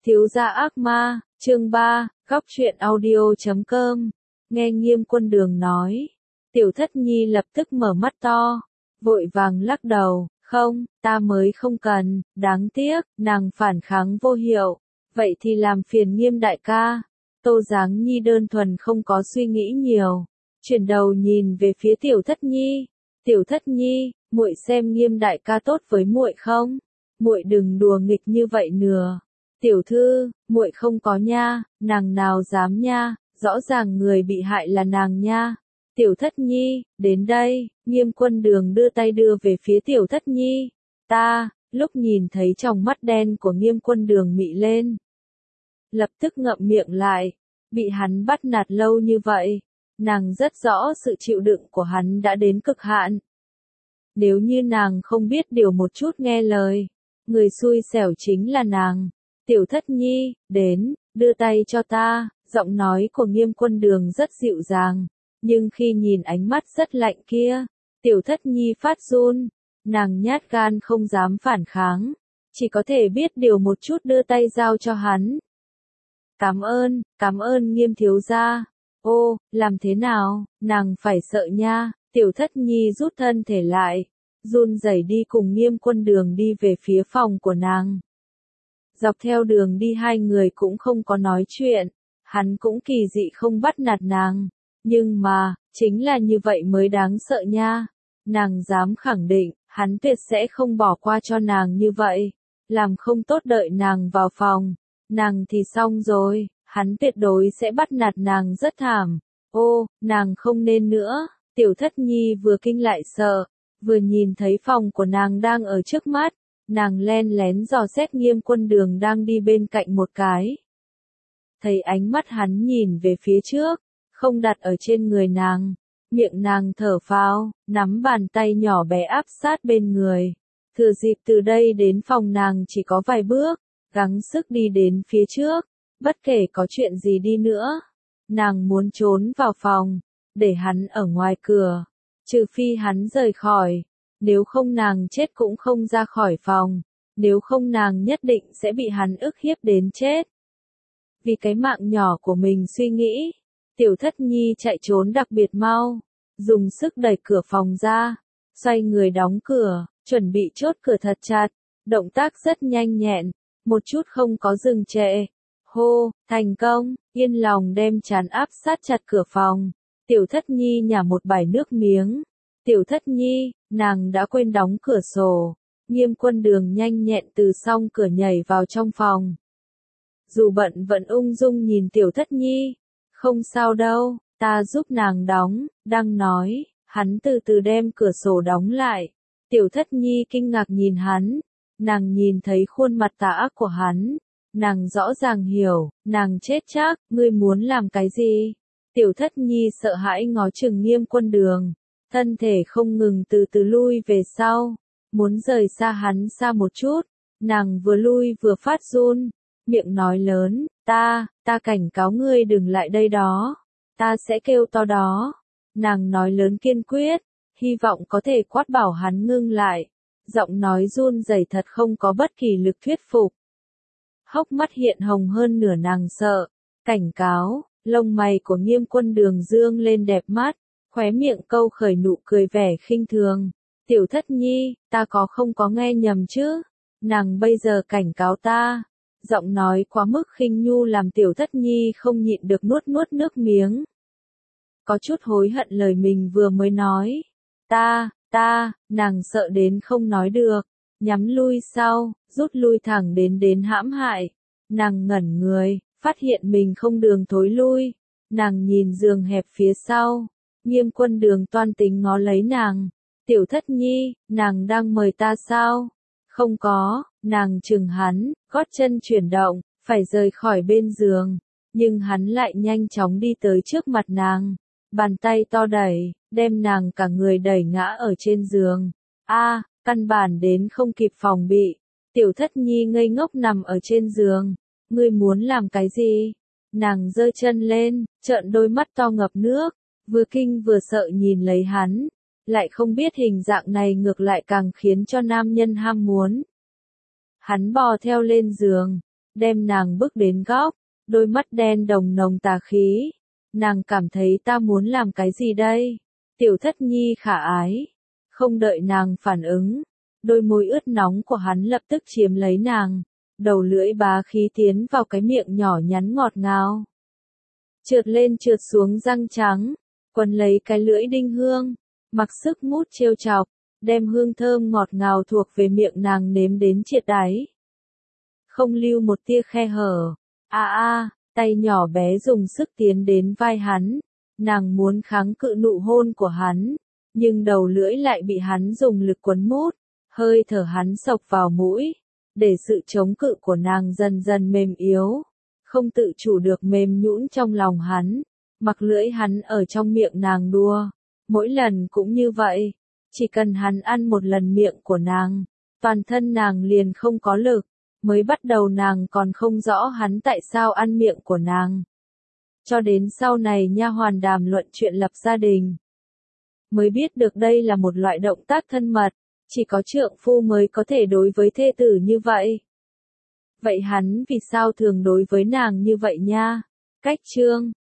Thiếu gia ác ma, chương 3, góc truyện audio.com. Nghe Nghiêm Quân Đường nói, Tiểu Thất Nhi lập tức mở mắt to, vội vàng lắc đầu, không, ta mới không cần, đáng tiếc, nàng phản kháng vô hiệu, vậy thì làm phiền Nghiêm đại ca. Tô Giáng Nhi đơn thuần không có suy nghĩ nhiều, chuyển đầu nhìn về phía Tiểu Thất Nhi. Tiểu Thất Nhi, muội xem Nghiêm đại ca tốt với muội không? Muội đừng đùa nghịch như vậy nữa. Tiểu thư, muội không có nha, nàng nào dám nha, rõ ràng người bị hại là nàng nha. Tiểu Thất Nhi, đến đây, Nghiêm Quân Đường đưa tay đưa về phía Tiểu Thất Nhi. Lúc nhìn thấy tròng mắt đen của Nghiêm Quân Đường mị lên, lập tức ngậm miệng lại, bị hắn bắt nạt lâu như vậy, nàng rất rõ sự chịu đựng của hắn đã đến cực hạn. Nếu như nàng không biết điều một chút nghe lời, người xui xẻo chính là nàng. Tiểu Thất Nhi, đến, đưa tay cho ta, giọng nói của Nghiêm Quân Đường rất dịu dàng, nhưng khi nhìn ánh mắt rất lạnh kia, Tiểu Thất Nhi phát run, nàng nhát gan không dám phản kháng, chỉ có thể biết điều một chút đưa tay giao cho hắn. Cảm ơn Nghiêm thiếu gia. Ô, làm thế nào, nàng phải sợ nha. Tiểu Thất Nhi rút thân thể lại, run rẩy đi cùng Nghiêm Quân Đường đi về phía phòng của nàng. Dọc theo đường đi hai người cũng không có nói chuyện, hắn cũng kỳ dị không bắt nạt nàng, nhưng mà, chính là như vậy mới đáng sợ nha. Nàng dám khẳng định, hắn tuyệt sẽ không bỏ qua cho nàng như vậy, làm không tốt đợi nàng vào phòng, nàng thì xong rồi, hắn tuyệt đối sẽ bắt nạt nàng rất thảm. Ô, nàng không nên nữa. Tiểu Thất Nhi vừa kinh lại sợ, vừa nhìn thấy phòng của nàng đang ở trước mắt, nàng len lén dò xét Nghiêm Quân Đường đang đi bên cạnh một cái. Thấy ánh mắt hắn nhìn về phía trước, không đặt ở trên người nàng, miệng nàng thở phào, nắm bàn tay nhỏ bé áp sát bên người. Thừa dịp từ đây đến phòng nàng chỉ có vài bước, gắng sức đi đến phía trước, bất kể có chuyện gì đi nữa. Nàng muốn trốn vào phòng, để hắn ở ngoài cửa, trừ phi hắn rời khỏi, nếu không nàng chết cũng không ra khỏi phòng, nếu không nàng nhất định sẽ bị hắn ức hiếp đến chết. Vì cái mạng nhỏ của mình suy nghĩ, Tiểu Thất Nhi chạy trốn đặc biệt mau, dùng sức đẩy cửa phòng ra, xoay người đóng cửa, chuẩn bị chốt cửa thật chặt, động tác rất nhanh nhẹn, một chút không có dừng trệ. Hô, thành công, yên lòng đem trán áp sát chặt cửa phòng. Tiểu Thất Nhi nhả một bãi nước miếng. Tiểu Thất Nhi, nàng đã quên đóng cửa sổ. Nghiêm Quân Đường nhanh nhẹn từ song cửa nhảy vào trong phòng. Dù bận vẫn ung dung nhìn Tiểu Thất Nhi. Không sao đâu, ta giúp nàng đóng, đang nói, hắn từ từ đem cửa sổ đóng lại. Tiểu Thất Nhi kinh ngạc nhìn hắn, nàng nhìn thấy khuôn mặt tà ác của hắn. Nàng rõ ràng hiểu, nàng chết chắc, ngươi muốn làm cái gì? Tiểu Thất Nhi sợ hãi ngó chừng Nghiêm Quân Đường, thân thể không ngừng từ từ lui về sau, muốn rời xa hắn xa một chút, nàng vừa lui vừa phát run, miệng nói lớn, ta cảnh cáo ngươi đừng lại đây đó, ta sẽ kêu to đó. Nàng nói lớn kiên quyết, hy vọng có thể quát bảo hắn ngưng lại, giọng nói run rẩy thật không có bất kỳ lực thuyết phục. Hốc mắt hiện hồng hơn nửa nàng sợ, cảnh cáo, lông mày của Nghiêm Quân Đường dương lên đẹp mắt, khóe miệng câu khởi nụ cười vẻ khinh thường. Tiểu Thất Nhi, ta không có nghe nhầm chứ? Nàng bây giờ cảnh cáo ta. Giọng nói quá mức khinh nhu làm Tiểu Thất Nhi không nhịn được nuốt nước miếng. Có chút hối hận lời mình vừa mới nói. Nàng sợ đến không nói được. Nhắm lui sau, rút lui thẳng đến hãm hại. Nàng ngẩn người, phát hiện mình không đường thối lui. Nàng nhìn giường hẹp phía sau. Nghiêm Quân Đường toan tính ngó lấy nàng. Tiểu Thất Nhi, nàng đang mời ta sao? Không có, nàng chừng hắn, gót chân chuyển động, phải rời khỏi bên giường. Nhưng hắn lại nhanh chóng đi tới trước mặt nàng. Bàn tay to đẩy, đem nàng cả người đẩy ngã ở trên giường. Căn bản đến không kịp phòng bị. Tiểu Thất Nhi ngây ngốc nằm ở trên giường. Ngươi muốn làm cái gì? Nàng giơ chân lên, trợn đôi mắt to ngập nước, vừa kinh vừa sợ nhìn lấy hắn. Lại không biết hình dạng này ngược lại càng khiến cho nam nhân ham muốn. Hắn bò theo lên giường, đem nàng bước đến góc, đôi mắt đen đồng nồng tà khí. Nàng cảm thấy ta muốn làm cái gì đây? Tiểu Thất Nhi khả ái. Không đợi nàng phản ứng, đôi môi ướt nóng của hắn lập tức chiếm lấy nàng, đầu lưỡi bá khí tiến vào cái miệng nhỏ nhắn ngọt ngào. Trượt lên trượt xuống răng trắng, quấn lấy cái lưỡi đinh hương, mặc sức mút trêu chọc, đem hương thơm ngọt ngào thuộc về miệng nàng nếm đến triệt đáy. Không lưu một tia khe hở. Tay nhỏ bé dùng sức tiến đến vai hắn, nàng muốn kháng cự nụ hôn của hắn, nhưng đầu lưỡi lại bị hắn dùng lực quấn mút, hơi thở hắn xộc vào mũi, để sự chống cự của nàng dần dần mềm yếu, không tự chủ được mềm nhũn trong lòng hắn, mặc lưỡi hắn ở trong miệng nàng đua, mỗi lần cũng như vậy, chỉ cần hắn ăn một lần miệng của nàng, toàn thân nàng liền không có lực. Mới bắt đầu nàng còn không rõ hắn tại sao ăn miệng của nàng. Cho đến sau này nha hoàn đàm luận chuyện lập gia đình, mới biết được đây là một loại động tác thân mật, chỉ có trượng phu mới có thể đối với thê tử như vậy. Vậy hắn vì sao thường đối với nàng như vậy nha? Cách chương